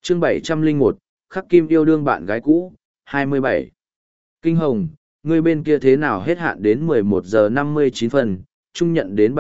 Chương 701, Khắc Kim yêu đương bạn gái cũ, 27. Kinh Hồng, ngươi bên kia thế nào hết hạn đến 11 giờ 59 phần, trung nhận đến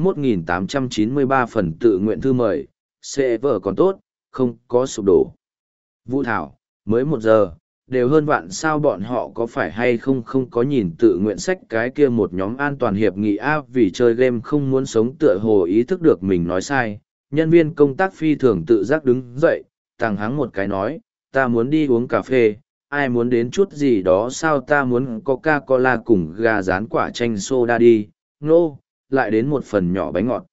71.893 phần tự nguyện thư mời, sẽ vở còn tốt, không có sụp đổ. Vũ Thảo, mới 1 giờ, đều hơn vạn sao bọn họ có phải hay không có nhìn tự nguyện sách cái kia một nhóm an toàn hiệp nghị A vì chơi game không muốn sống tựa hồ ý thức được mình nói sai. Nhân viên công tác phi thường tự giác đứng dậy, tàng hắng một cái nói, ta muốn đi uống cà phê, ai muốn đến chút gì đó sao ta muốn Coca-Cola cùng gà rán quả chanh soda đi, nô, lại đến một phần nhỏ bánh ngọt.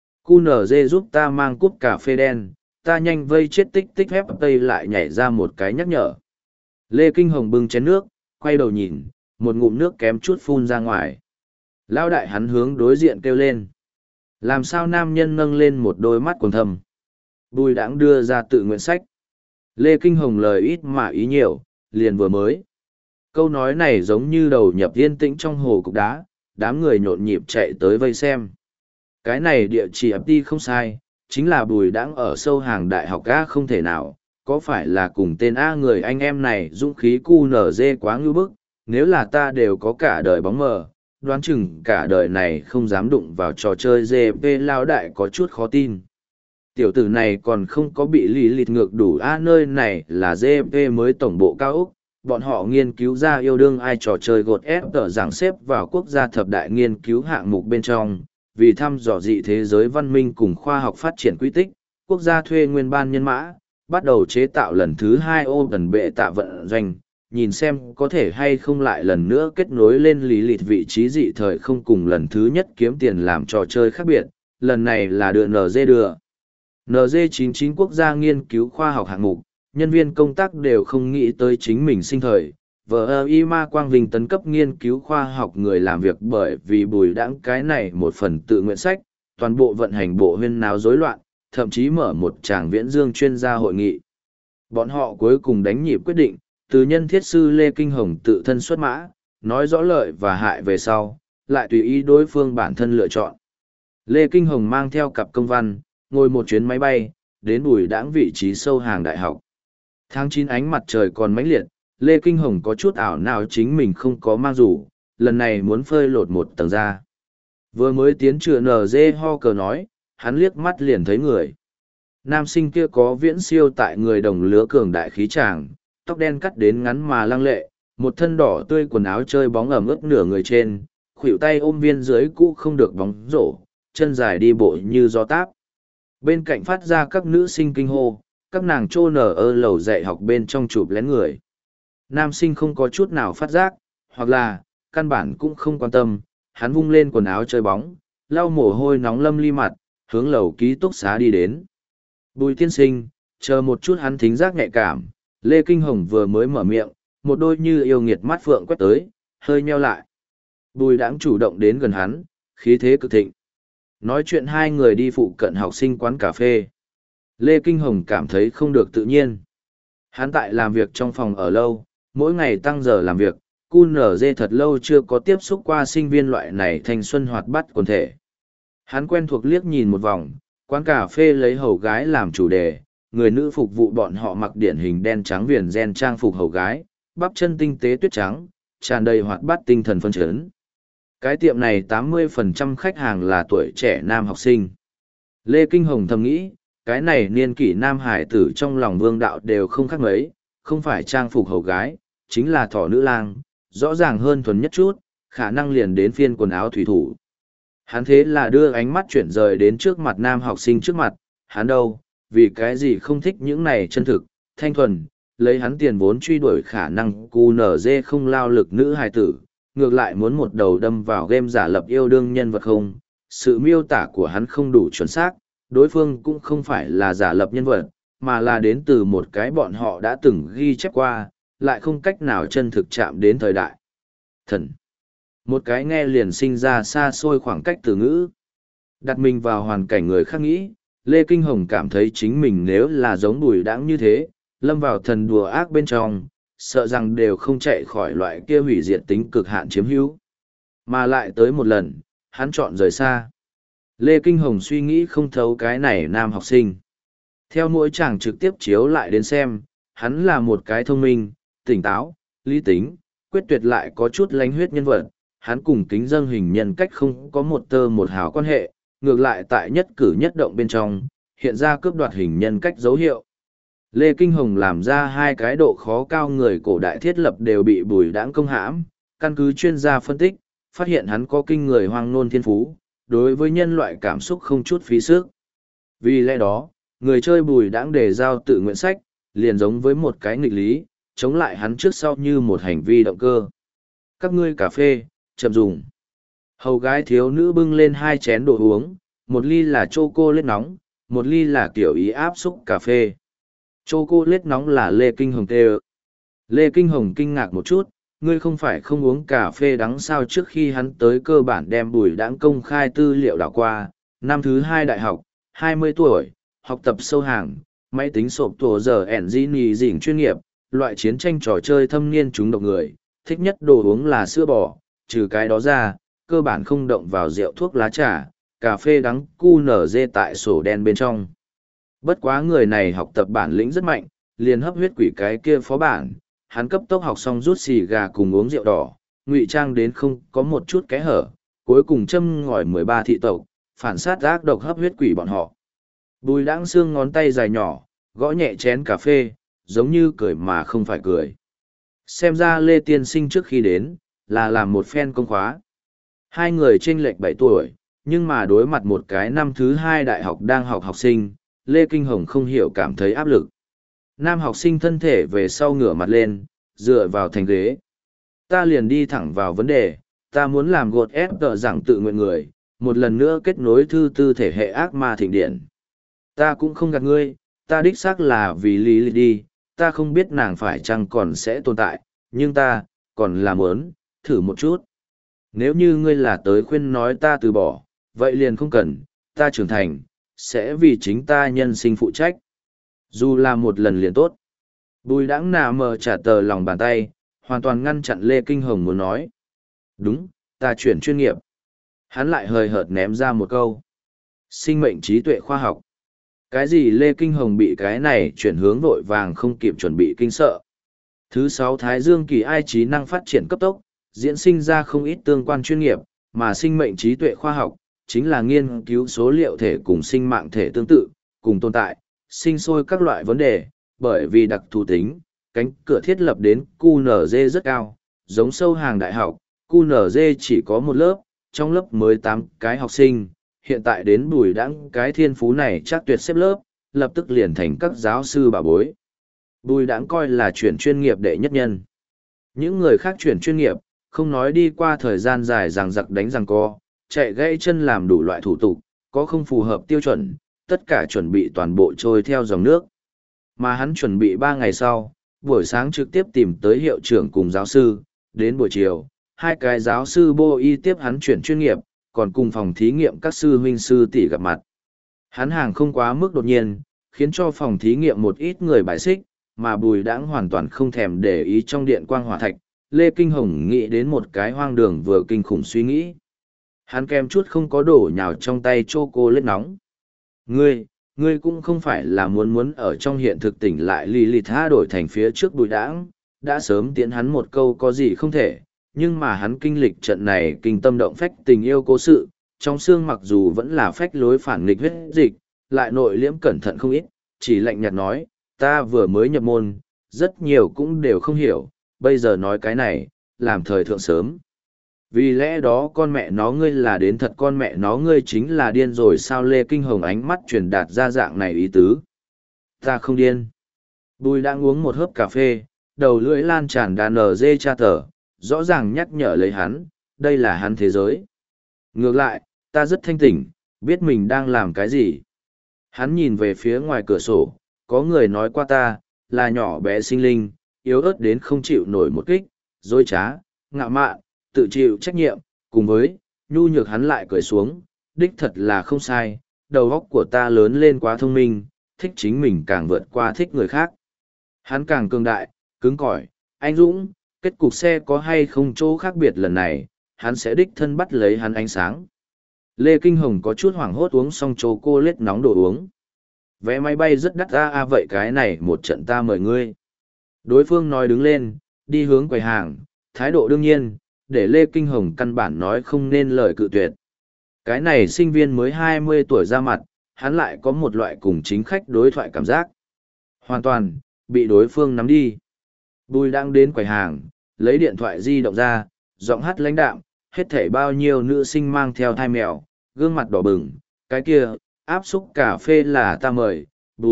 QNZ giúp ta mang cúp cà phê đen, ta nhanh vây chết tích tích phép tây lại nhảy ra một cái nhắc nhở. Lê Kinh Hồng bưng chén nước, quay đầu nhìn, một ngụm nước kém chút phun ra ngoài. Lão đại hắn hướng đối diện kêu lên. Làm sao nam nhân nâng lên một đôi mắt quầng thâm. Bùi đãng đưa ra tự nguyện sách. Lê Kinh Hồng lời ít mà ý nhiều, liền vừa mới. Câu nói này giống như đầu nhập yên tĩnh trong hồ cục đá, đám người nhộn nhịp chạy tới vây xem. Cái này địa chỉ ấp đi không sai, chính là bùi đãng ở sâu hàng đại học A không thể nào, có phải là cùng tên A người anh em này dũng khí cu nở dê quá ngưu bức, nếu là ta đều có cả đời bóng mờ, đoán chừng cả đời này không dám đụng vào trò chơi GP lao đại có chút khó tin. Tiểu tử này còn không có bị lì lịt ngược đủ A nơi này là GP mới tổng bộ cao Úc, bọn họ nghiên cứu ra yêu đương ai trò chơi gột ép tờ giảng xếp vào quốc gia thập đại nghiên cứu hạng mục bên trong, vì thăm dò dị thế giới văn minh cùng khoa học phát triển quy tích, quốc gia thuê nguyên ban nhân mã, bắt đầu chế tạo lần thứ 2 ô gần bệ tạ vận doanh, nhìn xem có thể hay không lại lần nữa kết nối lên lý lịch vị trí dị thời không cùng lần thứ nhất kiếm tiền làm trò chơi khác biệt, lần này là đưa NG đưa. NG99 quốc gia nghiên cứu khoa học hạng mục, nhân viên công tác đều không nghĩ tới chính mình sinh thời. VIMA Quang Vinh tấn cấp nghiên cứu khoa học người làm việc bởi vì bùi đãng cái này một phần tự nguyện sách, toàn bộ vận hành bộ huyên náo rối loạn, thậm chí mở một tràng viễn dương chuyên gia hội nghị. Bọn họ cuối cùng đánh nhịp quyết định, từ nhân thiết sư Lê Kinh Hồng tự thân xuất mã, nói rõ lợi và hại về sau, lại tùy ý đối phương bản thân lựa chọn. Lê Kinh Hồng mang theo cặp công văn, ngồi một chuyến máy bay, đến bùi đãng vị trí sâu hàng đại học. Tháng 9 ánh mặt trời còn mãnh liệt, Lê Kinh Hồng có chút ảo nào chính mình không có mang rủ, lần này muốn phơi lột một tầng ra. Vừa mới tiến trựa NG ho cờ nói, hắn liếc mắt liền thấy người. Nam sinh kia có viễn siêu tại người đồng lứa cường đại khí tràng, tóc đen cắt đến ngắn mà lăng lệ, một thân đỏ tươi quần áo chơi bóng ẩm ướt nửa người trên, khuỷu tay ôm viên dưới cũ không được bóng rổ, chân dài đi bộ như gió táp. Bên cạnh phát ra các nữ sinh kinh hô, các nàng trô nở ơ lầu dạy học bên trong chụp lén người. Nam sinh không có chút nào phát giác, hoặc là, căn bản cũng không quan tâm, hắn vung lên quần áo chơi bóng, lau mồ hôi nóng lâm ly mặt, hướng lầu ký túc xá đi đến. Bùi tiên sinh, chờ một chút hắn thính giác nhạy cảm, Lê Kinh Hồng vừa mới mở miệng, một đôi như yêu nghiệt mắt phượng quét tới, hơi nheo lại. Bùi đãng chủ động đến gần hắn, khí thế cực thịnh. Nói chuyện hai người đi phụ cận học sinh quán cà phê. Lê Kinh Hồng cảm thấy không được tự nhiên. Hắn tại làm việc trong phòng ở lâu, mỗi ngày tăng giờ làm việc, QNZ thật lâu chưa có tiếp xúc qua sinh viên loại này thanh xuân hoạt bát quần thể. Hắn quen thuộc liếc nhìn một vòng, quán cà phê lấy hầu gái làm chủ đề, người nữ phục vụ bọn họ mặc điển hình đen trắng viền gen trang phục hầu gái, bắp chân tinh tế tuyết trắng, tràn đầy hoạt bát tinh thần phấn chấn. Cái tiệm này 80% khách hàng là tuổi trẻ nam học sinh. Lê Kinh Hồng thầm nghĩ, cái này niên kỷ nam hải tử trong lòng vương đạo đều không khác mấy, không phải trang phục hầu gái, chính là thỏ nữ lang, rõ ràng hơn thuần nhất chút, khả năng liền đến phiên quần áo thủy thủ. Hắn thế là đưa ánh mắt chuyển rời đến trước mặt nam học sinh trước mặt, hắn đâu, vì cái gì không thích những này chân thực, thanh thuần, lấy hắn tiền vốn truy đuổi khả năng QNZ không lao lực nữ hài tử, ngược lại muốn một đầu đâm vào game giả lập yêu đương nhân vật không, sự miêu tả của hắn không đủ chuẩn xác, đối phương cũng không phải là giả lập nhân vật, mà là đến từ một cái bọn họ đã từng ghi chép qua, lại không cách nào chân thực chạm đến thời đại. Thần. Một cái nghe liền sinh ra xa xôi khoảng cách từ ngữ. Đặt mình vào hoàn cảnh người khác nghĩ, Lê Kinh Hồng cảm thấy chính mình nếu là giống Bùi Đãng như thế, lâm vào thần đùa ác bên trong, sợ rằng đều không chạy khỏi loại kia hủy diệt tính cực hạn chiếm hữu. Mà lại tới một lần, hắn chọn rời xa. Lê Kinh Hồng suy nghĩ không thấu cái này nam học sinh. Theo mỗi chàng trực tiếp chiếu lại đến xem, hắn là một cái thông minh, tỉnh táo, lý tính, quyết tuyệt lại có chút lánh huyết nhân vật. Hắn cùng kính dâng hình nhân cách không có một tơ một hào quan hệ, ngược lại tại nhất cử nhất động bên trong, hiện ra cướp đoạt hình nhân cách dấu hiệu. Lê Kinh Hồng làm ra hai cái độ khó cao người cổ đại thiết lập đều bị Bùi Đãng công hãm, căn cứ chuyên gia phân tích, phát hiện hắn có kinh người hoang nôn thiên phú, đối với nhân loại cảm xúc không chút phí sức. Vì lẽ đó, người chơi Bùi Đãng đề giao tự nguyện sách, liền giống với một cái nghịch lý, chống lại hắn trước sau như một hành vi động cơ. Các ngươi cà phê, chậm dùng. Hầu gái thiếu nữ bưng lên hai chén đồ uống, một ly là chocolate nóng, một ly là kiểu ý áp xúc cà phê. Chocolate nóng là Lê Kinh Hồng tê. Lê Kinh Hồng kinh ngạc một chút, ngươi không phải không uống cà phê đắng sao? Trước khi hắn tới cơ bản đem Bùi Đãng công khai tư liệu đảo qua, năm thứ 2 đại học, 20 tuổi, học tập sâu hàng, máy tính sộp tổ giờ engineering dỉnh chuyên nghiệp, loại chiến tranh trò chơi thâm niên chúng độc người, thích nhất đồ uống là sữa bò, trừ cái đó ra, cơ bản không động vào rượu thuốc lá trà, cà phê đắng QNZ tại sổ đen bên trong. Bất quá người này học tập bản lĩnh rất mạnh, liền hấp huyết quỷ cái kia phó bản, hắn cấp tốc học xong rút xì gà cùng uống rượu đỏ, ngụy trang đến không có một chút kẽ hở, cuối cùng châm ngòi 13 thị tộc, phản sát ác độc hấp huyết quỷ bọn họ. Bùi Đãng xương ngón tay dài nhỏ, gõ nhẹ chén cà phê, giống như cười mà không phải cười. Xem ra Lê Tiên Sinh trước khi đến, là làm một phen công khóa. Hai người chênh lệch 7 tuổi, nhưng mà đối mặt một cái năm thứ 2 đại học đang học học sinh, Lê Kinh Hồng không hiểu cảm thấy áp lực. Nam học sinh thân thể về sau ngửa mặt lên, dựa vào thành ghế. Ta liền đi thẳng vào vấn đề, ta muốn làm gột ép tờ giảng tự nguyện người, một lần nữa kết nối thư tư thể hệ ác ma thịnh điện. Ta cũng không gạt ngươi, ta đích xác là vì lý đi, ta không biết nàng phải chăng còn sẽ tồn tại, nhưng ta, còn là muốn, thử một chút. Nếu như ngươi là tới khuyên nói ta từ bỏ, vậy liền không cần, ta trưởng thành, sẽ vì chính ta nhân sinh phụ trách. Dù là một lần liền tốt. Bùi Đãng nà mờ trả tờ lòng bàn tay, hoàn toàn ngăn chặn Lê Kinh Hồng muốn nói. Đúng, ta chuyển chuyên nghiệp. Hắn lại hời hợt ném ra một câu. Sinh mệnh trí tuệ khoa học. Cái gì Lê Kinh Hồng bị cái này chuyển hướng vội vàng không kịp chuẩn bị kinh sợ. Thứ 6 Thái Dương kỳ ai trí năng phát triển cấp tốc, diễn sinh ra không ít tương quan chuyên nghiệp, mà sinh mệnh trí tuệ khoa học, chính là nghiên cứu số liệu thể cùng sinh mạng thể tương tự, cùng tồn tại, sinh sôi các loại vấn đề, bởi vì đặc thù tính, cánh cửa thiết lập đến QNZ rất cao, giống sâu hàng đại học, QNZ chỉ có một lớp, trong lớp mới 8 cái học sinh, hiện tại đến Bùi Đãng cái thiên phú này chắc tuyệt xếp lớp, lập tức liền thành các giáo sư bà bối. Bùi Đãng coi là chuyển chuyên nghiệp đệ nhất nhân. Những người khác chuyển chuyên nghiệp, không nói đi qua thời gian dài giằng giặc đánh giằng co, chạy gãy chân làm đủ loại thủ tục, có không phù hợp tiêu chuẩn, tất cả chuẩn bị toàn bộ trôi theo dòng nước. Mà hắn chuẩn bị 3 ngày sau, buổi sáng trực tiếp tìm tới hiệu trưởng cùng giáo sư, đến buổi chiều, hai cái giáo sư bô y tiếp hắn chuyển chuyên nghiệp, còn cùng phòng thí nghiệm các sư huynh sư tỷ gặp mặt. Hắn hàng không quá mức đột nhiên, khiến cho phòng thí nghiệm một ít người bài xích, mà Bùi Đãng hoàn toàn không thèm để ý trong điện quang hỏa thạch. Lê Kinh Hồng nghĩ đến một cái hoang đường vừa kinh khủng suy nghĩ. Hắn kem chút không có đổ nhào trong tay chocolate nóng. Ngươi cũng không phải là muốn ở trong hiện thực tỉnh lại Lilith đổi thành phía trước Bùi Đãng, đã sớm tiễn hắn một câu có gì không thể, nhưng mà hắn kinh lịch trận này kinh tâm động phách tình yêu cố sự, trong xương mặc dù vẫn là phách lối phản nghịch huyết dịch, lại nội liễm cẩn thận không ít, chỉ lạnh nhạt nói, ta vừa mới nhập môn, rất nhiều cũng đều không hiểu, bây giờ nói cái này, làm thời thượng sớm. Vì lẽ đó con mẹ nó ngươi là đến thật, con mẹ nó ngươi chính là điên rồi sao? Lê Kinh Hồng ánh mắt truyền đạt ra dạng này ý tứ. Ta không điên. Bùi đang uống một hớp cà phê, đầu lưỡi lan tràn đàn nở dê cha tở, rõ ràng nhắc nhở lấy hắn, đây là hắn thế giới. Ngược lại, ta rất thanh tỉnh, biết mình đang làm cái gì. Hắn nhìn về phía ngoài cửa sổ, có người nói qua ta, là nhỏ bé sinh linh, yếu ớt đến không chịu nổi một kích, dối trá, ngạo mạn, tự chịu trách nhiệm, cùng với, nhu nhược hắn lại cười xuống, đích thật là không sai, đầu óc của ta lớn lên quá thông minh, thích chính mình càng vượt qua thích người khác. Hắn càng cường đại, cứng cỏi, anh dũng, kết cục xe có hay không chỗ khác biệt lần này, hắn sẽ đích thân bắt lấy hắn ánh sáng. Lê Kinh Hồng có chút hoảng hốt uống xong chocolate nóng đồ uống. vé máy bay rất đắt ra vậy cái này một trận ta mời ngươi. Đối phương nói đứng lên, đi hướng quầy hàng, thái độ đương nhiên, để Lê Kinh Hồng căn bản nói không nên lời cự tuyệt. Cái này sinh viên mới 20 tuổi ra mặt, hắn lại có một loại cùng chính khách đối thoại cảm giác. Hoàn toàn, bị đối phương nắm đi. Bùi đang đến quầy hàng, lấy điện thoại di động ra, giọng hát lãnh đạm, hết thảy bao nhiêu nữ sinh mang theo thai mèo, gương mặt đỏ bừng, cái kia, áp xúc cà phê là ta mời,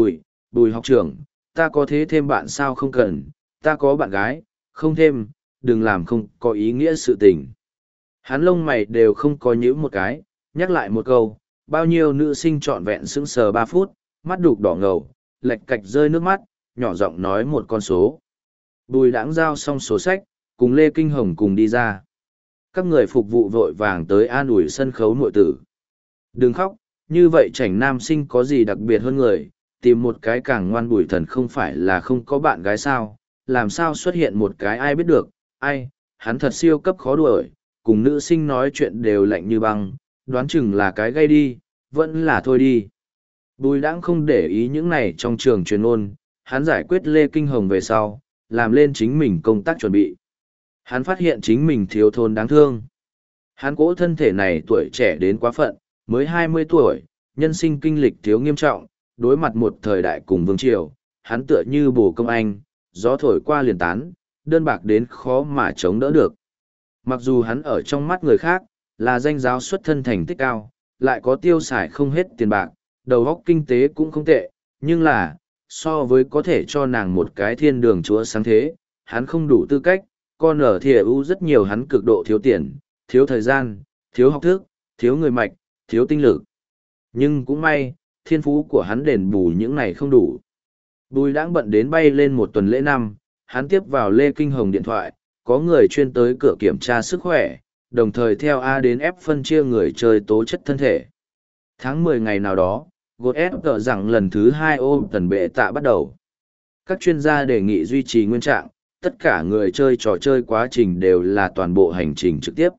bùi học trưởng, ta có thế thêm bạn sao không cần, ta có bạn gái, không thêm, đừng làm không có ý nghĩa sự tình. Hắn lông mày đều không có nhíu một cái, nhắc lại một câu, bao nhiêu nữ sinh trọn vẹn sững sờ 3 phút, mắt đục đỏ ngầu, lệch cạch rơi nước mắt, nhỏ giọng nói một con số. Bùi đãng giao xong số sách, cùng Lê Kinh Hồng cùng đi ra. Các người phục vụ vội vàng tới an ủi sân khấu nội tử. Đừng khóc, như vậy chảnh nam sinh có gì đặc biệt hơn người, tìm một cái càng ngoan Bùi Thần không phải là không có bạn gái sao, làm sao xuất hiện một cái ai biết được, ai, hắn thật siêu cấp khó đuổi, cùng nữ sinh nói chuyện đều lạnh như băng, đoán chừng là cái gây đi, vẫn là thôi đi. Bùi đãng không để ý những này trong trường truyền ôn, hắn giải quyết Lê Kinh Hồng về sau, làm lên chính mình công tác chuẩn bị. Hắn phát hiện chính mình thiếu thốn đáng thương. Hắn cỗ thân thể này tuổi trẻ đến quá phận, mới 20 tuổi, nhân sinh kinh lịch thiếu nghiêm trọng, đối mặt một thời đại cùng vương triều, hắn tựa như bồ công anh, gió thổi qua liền tán, đơn bạc đến khó mà chống đỡ được. Mặc dù hắn ở trong mắt người khác, là danh giáo xuất thân thành tích cao, lại có tiêu xài không hết tiền bạc, đầu óc kinh tế cũng không tệ, nhưng là, so với có thể cho nàng một cái thiên đường chúa sáng thế, hắn không đủ tư cách, con ở thìa ưu rất nhiều hắn cực độ thiếu tiền, thiếu thời gian, thiếu học thức, thiếu người mạch, thiếu tinh lực. Nhưng cũng may, thiên phú của hắn đền bù những này không đủ. Bùi đãng bận đến bay lên một tuần lễ năm, hắn tiếp vào Lê Kinh Hồng điện thoại, có người chuyên tới cửa kiểm tra sức khỏe, đồng thời theo A đến F phân chia người chơi tố chất thân thể. Tháng 10 ngày nào đó, gột ép tờ rằng lần thứ 2 ôm tần bệ tạ bắt đầu. Các chuyên gia đề nghị duy trì nguyên trạng, tất cả người chơi trò chơi quá trình đều là toàn bộ hành trình trực tiếp.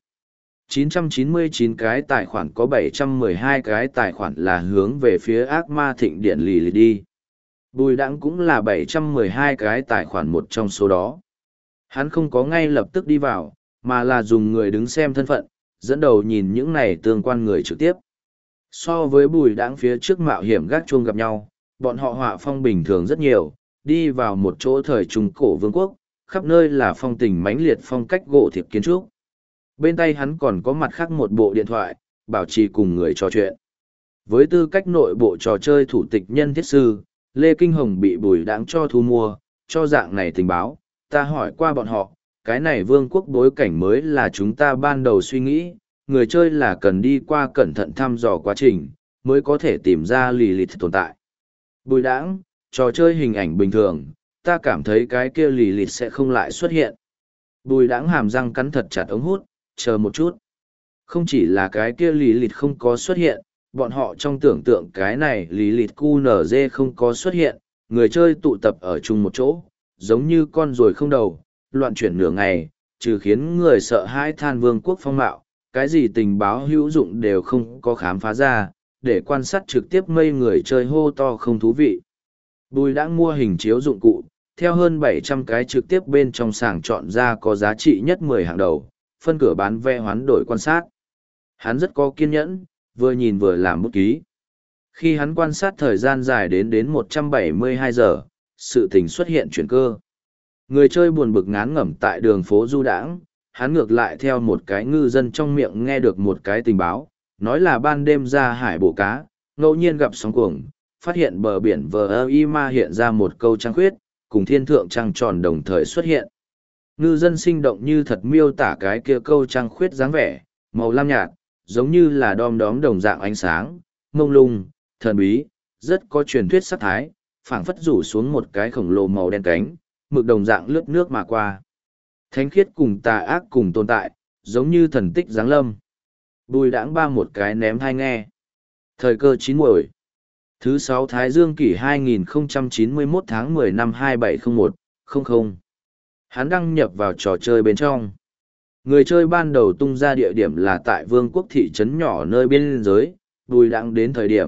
999 cái tài khoản có 712 cái tài khoản là hướng về phía ác ma thịnh điện lì đi. Bùi đãng cũng là 712 cái tài khoản một trong số đó. Hắn không có ngay lập tức đi vào, mà là dùng người đứng xem thân phận, dẫn đầu nhìn những này tương quan người trực tiếp. So với bùi đãng phía trước mạo hiểm gác chuông gặp nhau, bọn họ họa phong bình thường rất nhiều, đi vào một chỗ thời trung cổ vương quốc, khắp nơi là phong tình mãnh liệt phong cách gỗ thiệp kiến trúc. Bên tay hắn còn có mặt khác một bộ điện thoại, bảo trì cùng người trò chuyện. Với tư cách nội bộ trò chơi thủ tịch nhân thiết sư, Lê Kinh Hồng bị bùi đãng cho thu mua, cho dạng này tình báo, ta hỏi qua bọn họ, cái này vương quốc bối cảnh mới là chúng ta ban đầu suy nghĩ, người chơi là cần đi qua cẩn thận thăm dò quá trình, mới có thể tìm ra Lilith tồn tại. Bùi đãng, trò chơi hình ảnh bình thường, ta cảm thấy cái kia Lilith sẽ không lại xuất hiện. Bùi đãng hàm răng cắn thật chặt ống hút, chờ một chút. Không chỉ là cái kia Lilith không có xuất hiện, bọn họ trong tưởng tượng cái này Lilith QNZ không có xuất hiện, người chơi tụ tập ở chung một chỗ, giống như con ruồi không đầu, loạn chuyển nửa ngày, trừ khiến người sợ hãi than vương quốc phong mạo, cái gì tình báo hữu dụng đều không có khám phá ra, để quan sát trực tiếp mây người chơi hô to không thú vị. Bùi đã mua hình chiếu dụng cụ, theo hơn 700 cái trực tiếp bên trong sàng chọn ra có giá trị nhất 10 hàng đầu, phân cửa bán vé hoán đổi quan sát. Hắn rất có kiên nhẫn, vừa nhìn vừa làm bút ký. Khi hắn quan sát thời gian dài đến 172 giờ, sự tình xuất hiện chuyển cơ. Người chơi buồn bực ngán ngẩm tại đường phố du đãng, hắn ngược lại theo một cái ngư dân trong miệng nghe được một cái tình báo, nói là ban đêm ra hải bổ cá, ngẫu nhiên gặp sóng cuồng, phát hiện bờ biển Vima hiện ra một câu trăng khuyết, cùng thiên thượng trăng tròn đồng thời xuất hiện. Ngư dân sinh động như thật miêu tả cái kia câu trăng khuyết dáng vẻ, màu lam nhạt, giống như là đom đóm đồng dạng ánh sáng, mông lung, thần bí, rất có truyền thuyết sắc thái, phảng phất rủ xuống một cái khổng lồ màu đen cánh, mực đồng dạng lướt nước mà qua. Thánh khiết cùng tà ác cùng tồn tại, giống như thần tích giáng lâm. Bùi đãng ba một cái ném hai nghe. Thời cơ chín muồi. Thứ 6 Thái Dương kỷ 2091 tháng 10 năm 2701, 00. Hắn đăng nhập vào trò chơi bên trong. Người chơi ban đầu tung ra địa điểm là tại vương quốc thị trấn nhỏ nơi biên giới, bùi đãng đến thời điểm,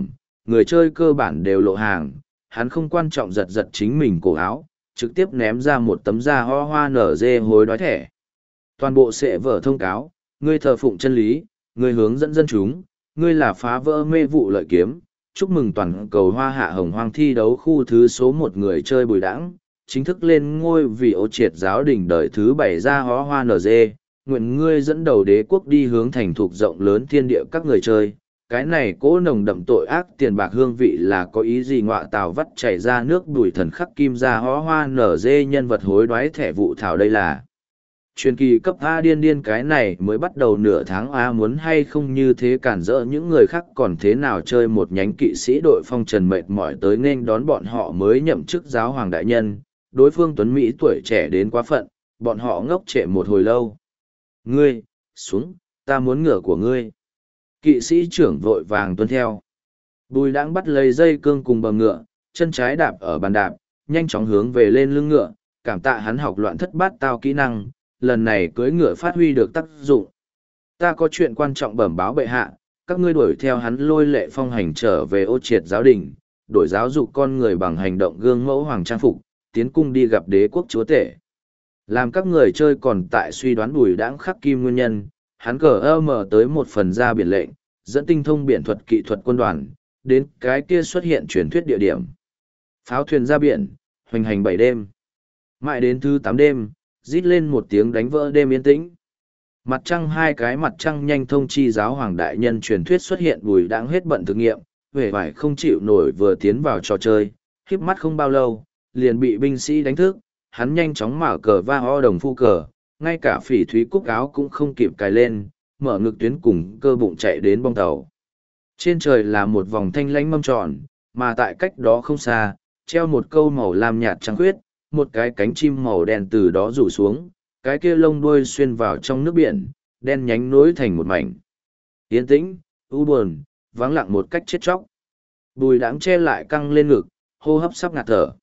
người chơi cơ bản đều lộ hàng, hắn không quan trọng giật giật chính mình cổ áo, trực tiếp ném ra một tấm da ho hoa nở dê hối đoái thẻ. Toàn bộ sẽ vở thông cáo, ngươi thờ phụng chân lý, ngươi hướng dẫn dân chúng, ngươi là phá vỡ mê vụ lợi kiếm. Chúc mừng toàn cầu hoa hạ hồng hoang thi đấu khu thứ số 1 người chơi Bùi Đãng, chính thức lên ngôi vì ô triệt giáo đình đời thứ 7 ra hó hoa NG, nguyện ngươi dẫn đầu đế quốc đi hướng thành thục rộng lớn thiên địa các người chơi. Cái này cố nồng đậm tội ác tiền bạc hương vị là có ý gì ngọa tào vắt chảy ra nước bùi thần khắc kim ra hó hoa NG nhân vật hối đoái thẻ vụ thảo đây là. Truyền kỳ cấp A điên điên cái này mới bắt đầu nửa tháng A muốn hay không như thế cản rỡ những người khác còn thế nào chơi một nhánh kỵ sĩ đội phong trần mệt mỏi tới nên đón bọn họ mới nhậm chức giáo hoàng đại nhân, đối phương tuấn Mỹ tuổi trẻ đến quá phận, bọn họ ngốc trệ một hồi lâu. Ngươi, xuống, ta muốn ngựa của ngươi. Kỵ sĩ trưởng vội vàng tuân theo. Bùi Đãng bắt lấy dây cương cùng bờ ngựa, chân trái đạp ở bàn đạp, nhanh chóng hướng về lên lưng ngựa, cảm tạ hắn học loạn thất bát tao kỹ năng, lần này cưỡi ngựa phát huy được tác dụng. Ta có chuyện quan trọng bẩm báo bệ hạ, các ngươi đuổi theo hắn lôi lệ phong hành trở về ô triệt giáo đình, đổi giáo dục con người bằng hành động gương mẫu hoàng trang phục, tiến cung đi gặp đế quốc chúa tể. Làm các người chơi còn tại suy đoán Bùi Đãng khắc kim nguyên nhân, hắn cờ mở tới một phần ra biển lệnh, dẫn tinh thông biển thuật kỹ thuật quân đoàn, đến cái kia xuất hiện truyền thuyết địa điểm. Pháo thuyền ra biển, hoành hành 7 đêm. Mãi đến thứ 8 đêm, rít lên một tiếng đánh vỡ đêm yên tĩnh. Mặt trăng hai cái mặt trăng nhanh thông chi giáo hoàng đại nhân truyền thuyết xuất hiện. Bùi Đãng hết bận thực nghiệm, huệ vải không chịu nổi vừa tiến vào trò chơi, híp mắt không bao lâu, liền bị binh sĩ đánh thức, hắn nhanh chóng mở cờ va ho đồng phu cờ, ngay cả phỉ thúy cúc áo cũng không kịp cài lên, mở ngực tuyến cùng cơ bụng chạy đến bong tàu. Trên trời là một vòng thanh lãnh mâm tròn, mà tại cách đó không xa, treo một câu màu lam nhạt trắng khuyết, một cái cánh chim màu đen từ đó rủ xuống, cái kia lông đuôi xuyên vào trong nước biển, đen nhánh nối thành một mảnh. Yên tĩnh, u buồn, vắng lặng một cách chết chóc. Bùi Đãng che lại căng lên ngực, hô hấp sắp ngạt thở.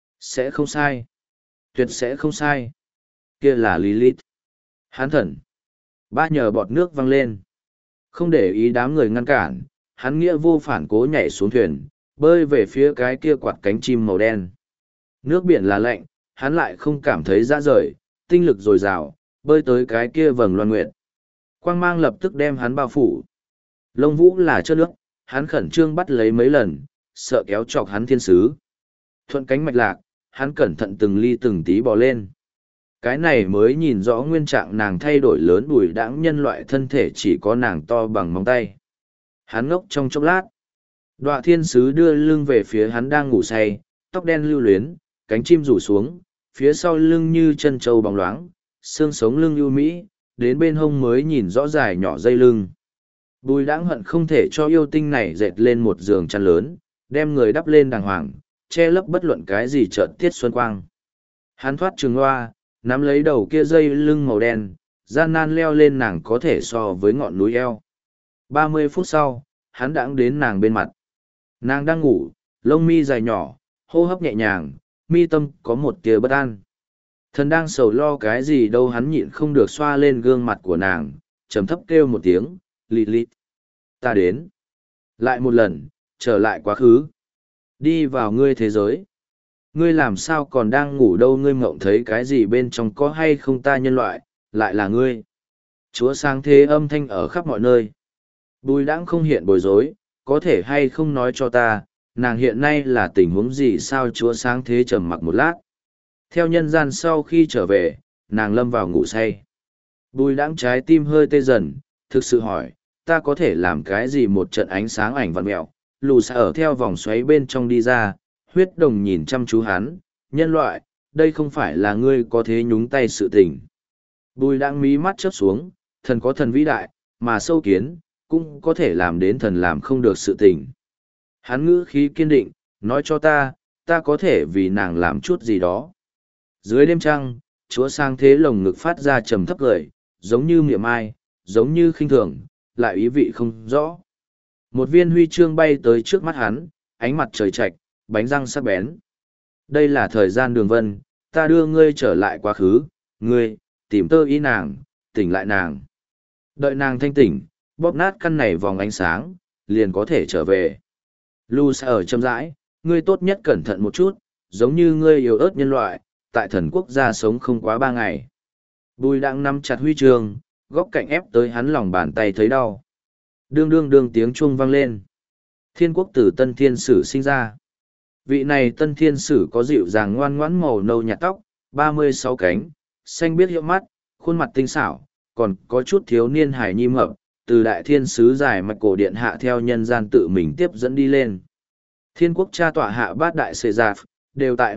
Sẽ không sai. Tuyệt sẽ không sai. Kia là Lilith. Hắn thần. Ba nhờ bọt nước văng lên. Không để ý đám người ngăn cản, hắn nghĩa vô phản cố nhảy xuống thuyền, bơi về phía cái kia quạt cánh chim màu đen. Nước biển là lạnh, hắn lại không cảm thấy ra rời, tinh lực dồi dào, bơi tới cái kia vầng loan nguyệt. Quang mang lập tức đem hắn bao phủ. Lông vũ là chất nước, hắn khẩn trương bắt lấy mấy lần, sợ kéo chọc hắn thiên sứ. Thuận cánh mạch lạc, hắn cẩn thận từng ly từng tí bò lên. Cái này mới nhìn rõ nguyên trạng nàng thay đổi lớn. Bùi Đãng nhân loại thân thể chỉ có nàng to bằng móng tay. Hắn ngốc trong chốc lát. Đọa thiên sứ đưa lưng về phía hắn đang ngủ say, tóc đen lưu luyến, cánh chim rủ xuống, phía sau lưng như chân trâu bóng loáng, xương sống lưng ưu mỹ, đến bên hông mới nhìn rõ dài nhỏ dây lưng. Bùi Đãng hận không thể cho yêu tinh này dệt lên một giường chăn lớn, đem người đắp lên đàng hoàng, che lấp bất luận cái gì trợn tiết xuân quang. Hắn thoát trường hoa, nắm lấy đầu kia dây lưng màu đen, gian nan leo lên nàng có thể so với ngọn núi eo. 30 phút sau, hắn đãng đến nàng bên mặt. Nàng đang ngủ, lông mi dài nhỏ, hô hấp nhẹ nhàng, mi tâm có một tia bất an. Thần đang sầu lo cái gì đâu, hắn nhịn không được xoa lên gương mặt của nàng, trầm thấp kêu một tiếng, Lilith. Ta đến. Lại một lần, trở lại quá khứ. Đi vào ngươi thế giới. Ngươi làm sao còn đang ngủ đâu, ngươi mộng thấy cái gì bên trong có hay không ta nhân loại, lại là ngươi. Chúa sáng thế âm thanh ở khắp mọi nơi. Bùi Đãng không hiện bối rối, có thể hay không nói cho ta, nàng hiện nay là tình huống gì sao? Chúa sáng thế trầm mặc một lát. Theo nhân gian sau khi trở về, nàng lâm vào ngủ say. Bùi Đãng trái tim hơi tê dần, thực sự hỏi, ta có thể làm cái gì? Một trận ánh sáng ảnh vặn mẹo, lù xa ở theo vòng xoáy bên trong đi ra, huyết đồng nhìn chăm chú hắn, nhân loại, đây không phải là ngươi có thế nhúng tay sự tình. Bùi Đãng mí mắt chớp xuống, thần có thần vĩ đại, mà sâu kiến, cũng có thể làm đến thần làm không được sự tình. Hắn ngữ khí kiên định, nói cho ta, ta có thể vì nàng làm chút gì đó. Dưới đêm trăng, chúa sang thế lồng ngực phát ra trầm thấp cười, giống như miệng ai, giống như khinh thường, lại ý vị không rõ. Một viên huy chương bay tới trước mắt hắn, ánh mặt trời chạch, bánh răng sắc bén. Đây là thời gian đường vân, ta đưa ngươi trở lại quá khứ, ngươi, tìm tơ ý nàng, tỉnh lại nàng. Đợi nàng thanh tỉnh, bóp nát căn này vòng ánh sáng, liền có thể trở về. Lu ở chậm rãi, ngươi tốt nhất cẩn thận một chút, giống như ngươi yếu ớt nhân loại, tại thần quốc gia sống không quá 3 ngày. Bùi đang nắm chặt huy chương, góc cạnh ép tới hắn lòng bàn tay thấy đau. Đương đương đương tiếng chuông vang lên. Thiên quốc tử tân thiên sử sinh ra. Vị này tân thiên sử có dịu dàng ngoan ngoãn màu nâu nhạt tóc, 36 cánh, xanh biếc hiệu mắt, khuôn mặt tinh xảo, còn có chút thiếu niên hải nhi mập, từ đại thiên sứ giải mạch cổ điện hạ theo nhân gian tự mình tiếp dẫn đi lên. Thiên quốc cha tọa hạ bát đại sệ giạp, đều tại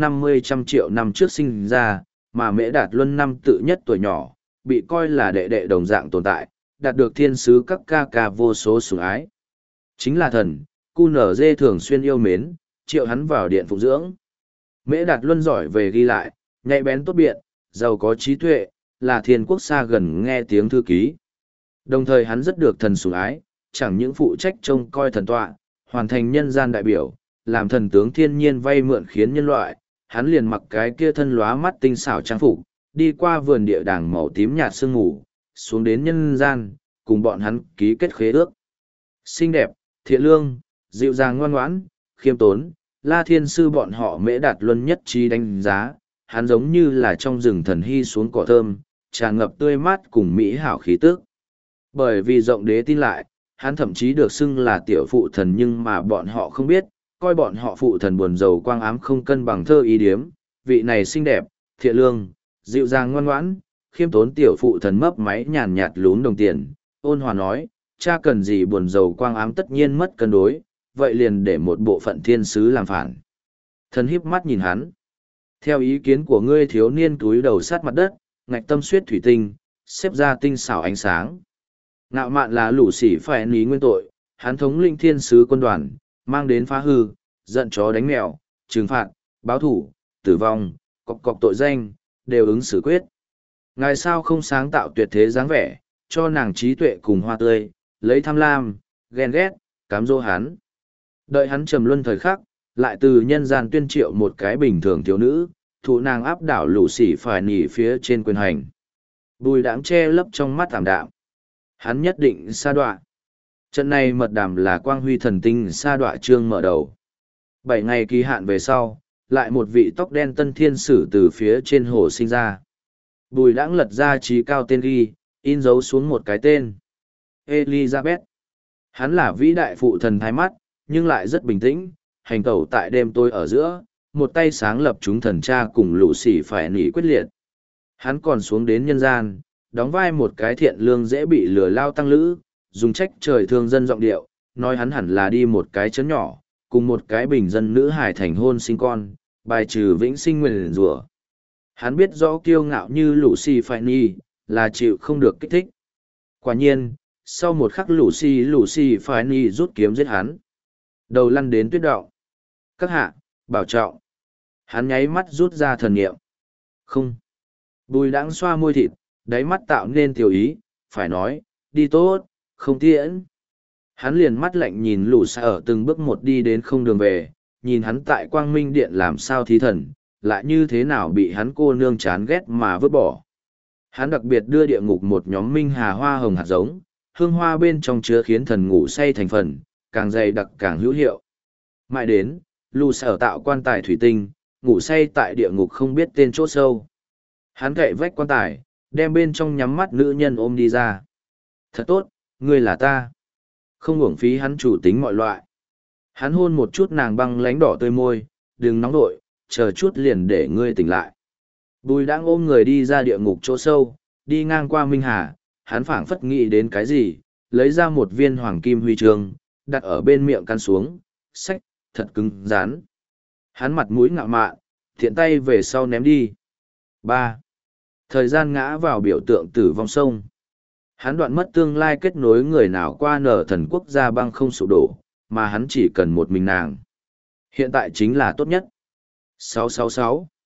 150 triệu năm trước sinh ra, mà Mễ Đạt Luân năm tự nhất tuổi nhỏ, bị coi là đệ đệ đồng dạng tồn tại, đạt được thiên sứ các ca ca vô số sủng ái. Chính là thần, QNZ thường xuyên yêu mến, triệu hắn vào điện phụng dưỡng. Mễ Đạt Luân giỏi về ghi lại, nhạy bén tốt biện, giàu có trí tuệ, là thiên quốc xa gần nghe tiếng thư ký. Đồng thời hắn rất được thần sủng ái, chẳng những phụ trách trông coi thần tọa, hoàn thành nhân gian đại biểu, làm thần tướng thiên nhiên vay mượn khiến nhân loại, hắn liền mặc cái kia thân lóa mắt tinh xảo trang phục, đi qua vườn địa đàng màu tím nhạt sương ngủ, xuống đến nhân gian, cùng bọn hắn ký kết khế ước. Xinh đẹp, thiện lương, dịu dàng ngoan ngoãn, khiêm tốn, La Thiên Sư bọn họ Mễ Đạt Luân nhất trí đánh giá, hắn giống như là trong rừng thần hy xuống cỏ thơm, tràn ngập tươi mát cùng mỹ hảo khí tức. Bởi vì rộng đế tin lại, hắn thậm chí được xưng là tiểu phụ thần nhưng mà bọn họ không biết, coi bọn họ phụ thần buồn rầu quang ám không cân bằng thơ ý điếm, vị này xinh đẹp, thiện lương, dịu dàng ngoan ngoãn, khiêm tốn tiểu phụ thần mấp máy nhàn nhạt lún đồng tiền, ôn hòa nói, cha cần gì buồn rầu quang ám tất nhiên mất cân đối, vậy liền để một bộ phận thiên sứ làm phản. Thần híp mắt nhìn hắn. Theo ý kiến của ngươi thiếu niên túi đầu sát mặt đất, ngạch tâm suyết thủy tinh, xếp ra tinh xảo ánh sáng. Ngạo mạn là lũ sỉ phải ní nguyên tội, hắn thống linh thiên sứ quân đoàn, mang đến phá hư, giận chó đánh mèo, trừng phạt, báo thủ, tử vong, cọc cọc tội danh, đều ứng xử quyết. Ngài sao không sáng tạo tuyệt thế dáng vẻ, cho nàng trí tuệ cùng hoa tươi, lấy tham lam, ghen ghét, cám dỗ hắn. Đợi hắn trầm luân thời khắc, lại từ nhân gian tuyên triệu một cái bình thường thiếu nữ, thụ nàng áp đảo lũ sỉ phải nỉ phía trên quyền hành. Bùi đãng che lấp trong mắt ảm đạm. Hắn nhất định sa đọa. Trận này mật đàm là quang huy thần tinh sa đọa trương mở đầu. 7 ngày kỳ hạn về sau, lại một vị tóc đen tân thiên sử từ phía trên hồ sinh ra. Bùi đãng lật ra trí cao tên ghi, in dấu xuống một cái tên. Elizabeth. Hắn là vĩ đại phụ thần thái mắt, nhưng lại rất bình tĩnh, hành tẩu tại đêm tối ở giữa, một tay sáng lập chúng thần cha cùng lũ sỉ phải nỉ quyết liệt. Hắn còn xuống đến nhân gian, đóng vai một cái thiện lương dễ bị lừa lao tăng lữ, dùng trách trời thương dân giọng điệu, nói hắn hẳn là đi một cái chấn nhỏ, cùng một cái bình dân nữ hài thành hôn sinh con, bài trừ vĩnh sinh nguyền rủa. Hắn biết rõ kiêu ngạo như Lucy Fanny, là chịu không được kích thích. Quả nhiên, sau một khắc Lucy Fanny rút kiếm giết hắn. Đầu lăn đến tuyết động. Các hạ, bảo trọng. Hắn nháy mắt rút ra thần niệm. Không. Bùi đãng xoa môi thịt, đáy mắt tạo nên tiểu ý, phải nói, đi tốt, không tiễn. Hắn liền mắt lạnh nhìn lũ xa ở từng bước một đi đến không đường về, nhìn hắn tại quang minh điện làm sao thí thần, lại như thế nào bị hắn cô nương chán ghét mà vứt bỏ. Hắn đặc biệt đưa địa ngục một nhóm minh hà hoa hồng hạt giống, hương hoa bên trong chứa khiến thần ngủ say thành phần, càng dày đặc càng hữu hiệu. Mãi đến, lũ xa ở tạo quan tài thủy tinh, ngủ say tại địa ngục không biết tên chỗ sâu. Hắn cậy vách quan tài, đem bên trong nhắm mắt nữ nhân ôm đi ra. Thật tốt, ngươi là ta. Không uổng phí hắn chủ tính mọi loại. Hắn hôn một chút nàng băng lánh đỏ tươi môi, đừng nóng vội, chờ chút liền để ngươi tỉnh lại. Bùi đang ôm người đi ra địa ngục chỗ sâu, đi ngang qua Minh Hà, hắn phảng phất nghĩ đến cái gì, lấy ra một viên hoàng kim huy chương, đặt ở bên miệng căn xuống, xách, thật cứng, rán. Hắn mặt mũi ngạo mạn, thiện tay về sau ném đi. 3. Thời gian ngã vào biểu tượng tử vong sông. Hắn đoạn mất tương lai kết nối người nào qua nở thần quốc gia băng không sụp đổ, mà hắn chỉ cần một mình nàng. Hiện tại chính là tốt nhất. 666